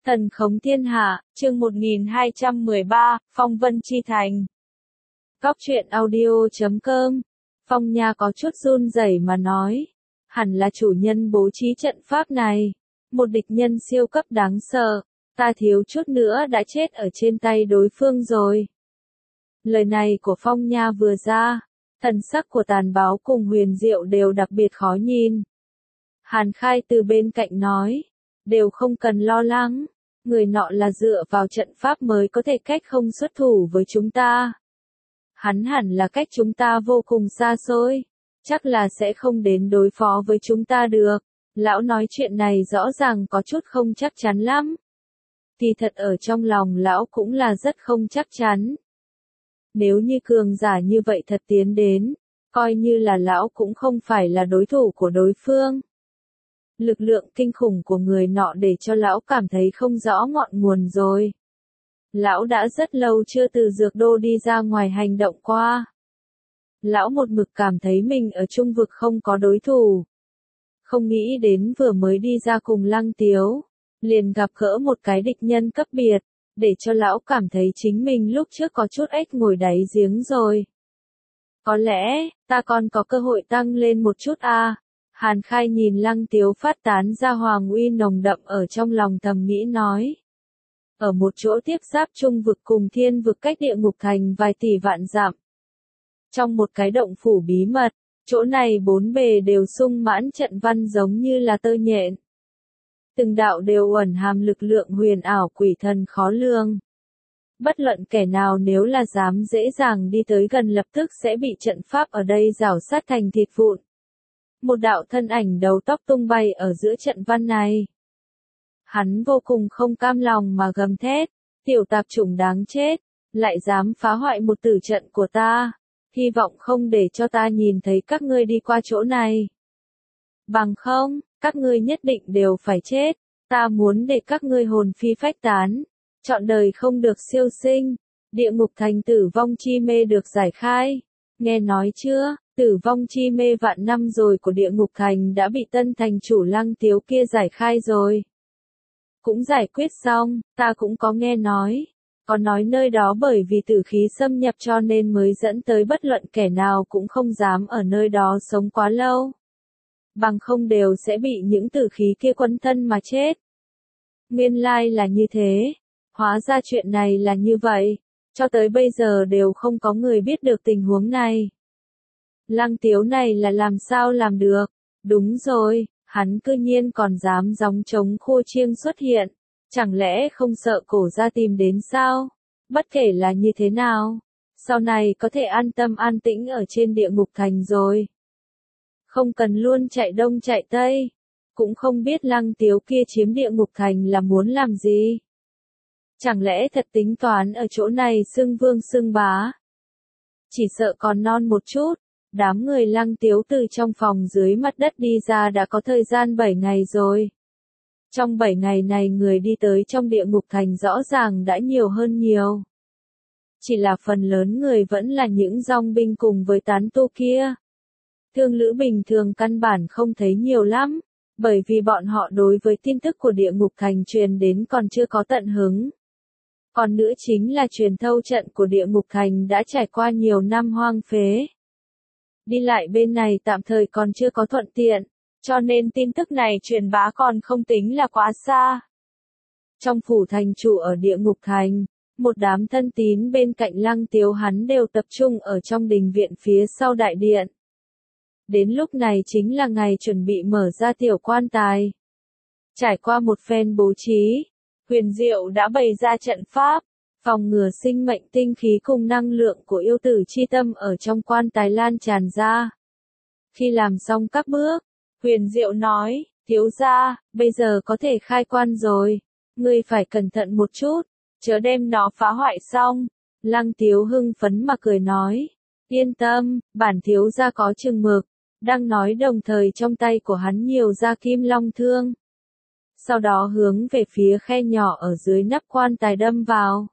Thần khống thiên hạ, chương 1213, Phong Vân Chi Thành. Góc truyện audio.com. Phong Nha có chút run rẩy mà nói. Hẳn là chủ nhân bố trí trận pháp này. Một địch nhân siêu cấp đáng sợ. Ta thiếu chút nữa đã chết ở trên tay đối phương rồi. Lời này của Phong Nha vừa ra, thần sắc của Tàn Báo cùng Huyền Diệu đều đặc biệt khó nhìn. Hàn Khai từ bên cạnh nói, đều không cần lo lắng, người nọ là dựa vào trận pháp mới có thể cách không xuất thủ với chúng ta. Hắn hẳn là cách chúng ta vô cùng xa xôi, chắc là sẽ không đến đối phó với chúng ta được. Lão nói chuyện này rõ ràng có chút không chắc chắn lắm. Kỳ thật ở trong lòng lão cũng là rất không chắc chắn. Nếu như cường giả như vậy thật tiến đến, coi như là lão cũng không phải là đối thủ của đối phương. Lực lượng kinh khủng của người nọ để cho lão cảm thấy không rõ ngọn nguồn rồi. Lão đã rất lâu chưa từ dược đô đi ra ngoài hành động qua. Lão một mực cảm thấy mình ở trung vực không có đối thủ. Không nghĩ đến vừa mới đi ra cùng Lăng Tiếu, liền gặp gỡ một cái địch nhân cấp biệt, để cho lão cảm thấy chính mình lúc trước có chút ếch ngồi đáy giếng rồi. Có lẽ, ta còn có cơ hội tăng lên một chút à. Hàn Khai nhìn Lăng Tiếu phát tán ra hoàng uy nồng đậm ở trong lòng thầm nghĩ nói. Ở một chỗ tiếp giáp trung vực cùng thiên vực cách địa ngục thành vài tỷ vạn dặm. Trong một cái động phủ bí mật, chỗ này bốn bề đều sung mãn trận văn giống như là tơ nhện. Từng đạo đều ẩn hàm lực lượng huyền ảo quỷ thần khó lường. Bất luận kẻ nào nếu là dám dễ dàng đi tới gần lập tức sẽ bị trận pháp ở đây rào sát thành thịt vụn. Một đạo thân ảnh đầu tóc tung bay ở giữa trận văn này. Hắn vô cùng không cam lòng mà gầm thét, tiểu tạp chủng đáng chết, lại dám phá hoại một tử trận của ta, hy vọng không để cho ta nhìn thấy các ngươi đi qua chỗ này. Bằng không, các ngươi nhất định đều phải chết, ta muốn để các ngươi hồn phi phách tán, trọn đời không được siêu sinh, địa ngục thành tử vong chi mê được giải khai, nghe nói chưa? Tử vong chi mê vạn năm rồi của địa ngục thành đã bị tân thành chủ Lăng Tiếu kia giải khai rồi. Cũng giải quyết xong, ta cũng có nghe nói. Có nói nơi đó bởi vì tử khí xâm nhập cho nên mới dẫn tới bất luận kẻ nào cũng không dám ở nơi đó sống quá lâu. Bằng không đều sẽ bị những tử khí kia quấn thân mà chết. Nguyên lai là như thế. Hóa ra chuyện này là như vậy. Cho tới bây giờ đều không có người biết được tình huống này. Lăng Tiếu này là làm sao làm được? Đúng rồi, hắn cư nhiên còn dám gióng trống khô chiêng xuất hiện. Chẳng lẽ không sợ cổ ra tìm đến sao? Bất kể là như thế nào, sau này có thể an tâm an tĩnh ở trên địa ngục thành rồi. Không cần luôn chạy đông chạy tây. Cũng không biết Lăng Tiếu kia chiếm địa ngục thành là muốn làm gì? Chẳng lẽ thật tính toán ở chỗ này xưng vương xưng bá? Chỉ sợ còn non một chút. Đám người Lăng Tiếu từ trong phòng dưới mặt đất đi ra đã có thời gian 7 ngày rồi. Trong 7 ngày này người đi tới trong địa ngục thành rõ ràng đã nhiều hơn nhiều. Chỉ là phần lớn người vẫn là những dòng binh cùng với tán tu kia. Thương lữ bình thường căn bản không thấy nhiều lắm, bởi vì bọn họ đối với tin tức của địa ngục thành truyền đến còn chưa có tận hứng. Còn nữa chính là truyền thâu trận của địa ngục thành đã trải qua nhiều năm hoang phế. Đi lại bên này tạm thời còn chưa có thuận tiện, cho nên tin tức này truyền bá còn không tính là quá xa. Trong phủ thành chủ ở địa ngục thành, một đám thân tín bên cạnh Lăng Tiếu hắn đều tập trung ở trong đình viện phía sau đại điện. Đến lúc này chính là ngày chuẩn bị mở ra tiểu quan tài. Trải qua một phen bố trí, Huyền Diệu đã bày ra trận pháp. Phòng ngừa sinh mệnh tinh khí cùng năng lượng của yêu tử chi tâm ở trong quan tài lan tràn ra. Khi làm xong các bước, Huyền Diệu nói, thiếu gia, bây giờ có thể khai quan rồi. Ngươi phải cẩn thận một chút, chớ đem nó phá hoại xong. Lăng Tiếu hưng phấn mà cười nói, yên tâm, bản thiếu gia có chừng mực. Đang nói đồng thời trong tay của hắn nhiều ra kim long thương. Sau đó hướng về phía khe nhỏ ở dưới nắp quan tài đâm vào.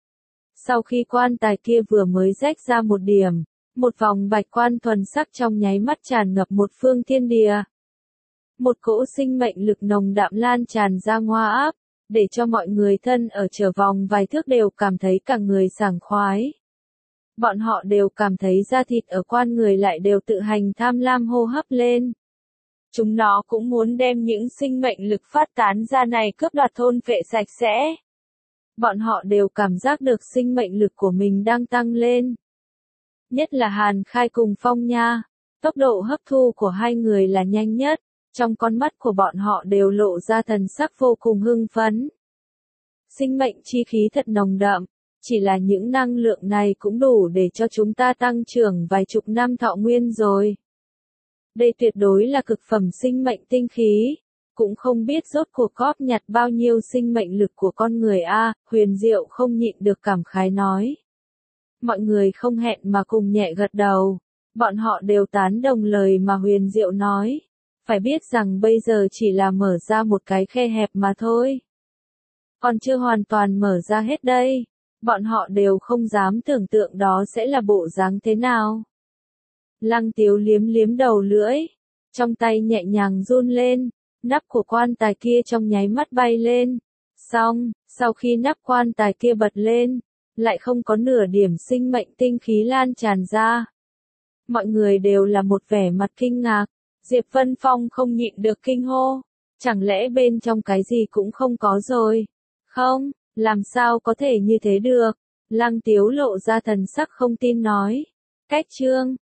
Sau khi quan tài kia vừa mới rách ra một điểm, một vòng bạch quan thuần sắc trong nháy mắt tràn ngập một phương thiên địa. Một cỗ sinh mệnh lực nồng đậm lan tràn ra ngoa áp, để cho mọi người thân ở trở vòng vài thước đều cảm thấy cả người sảng khoái. Bọn họ đều cảm thấy da thịt ở quan người lại đều tự hành tham lam hô hấp lên. Chúng nó cũng muốn đem những sinh mệnh lực phát tán ra này cướp đoạt thôn phệ sạch sẽ. Bọn họ đều cảm giác được sinh mệnh lực của mình đang tăng lên. Nhất là Hàn Khai cùng Phong Nha, tốc độ hấp thu của hai người là nhanh nhất, trong con mắt của bọn họ đều lộ ra thần sắc vô cùng hưng phấn. Sinh mệnh chi khí thật nồng đậm, chỉ là những năng lượng này cũng đủ để cho chúng ta tăng trưởng vài chục năm thọ nguyên rồi. Đây tuyệt đối là cực phẩm sinh mệnh tinh khí, cũng không biết rốt cuộc góp nhặt bao nhiêu sinh mệnh lực của con người a. Huyền Diệu không nhịn được cảm khái nói. Mọi người không hẹn mà cùng nhẹ gật đầu, bọn họ đều tán đồng lời mà Huyền Diệu nói. Phải biết rằng bây giờ chỉ là mở ra một cái khe hẹp mà thôi. Còn chưa hoàn toàn mở ra hết đây, bọn họ đều không dám tưởng tượng đó sẽ là bộ dáng thế nào. Lăng Tiếu liếm liếm đầu lưỡi, trong tay nhẹ nhàng run lên, nắp của quan tài kia trong nháy mắt bay lên. Xong, sau khi nắp quan tài kia bật lên, lại không có nửa điểm sinh mệnh tinh khí lan tràn ra. Mọi người đều là một vẻ mặt kinh ngạc, Diệp Vân Phong không nhịn được kinh hô, chẳng lẽ bên trong cái gì cũng không có rồi? Không, làm sao có thể như thế được? Lăng Tiếu lộ ra thần sắc không tin nói. Cách chương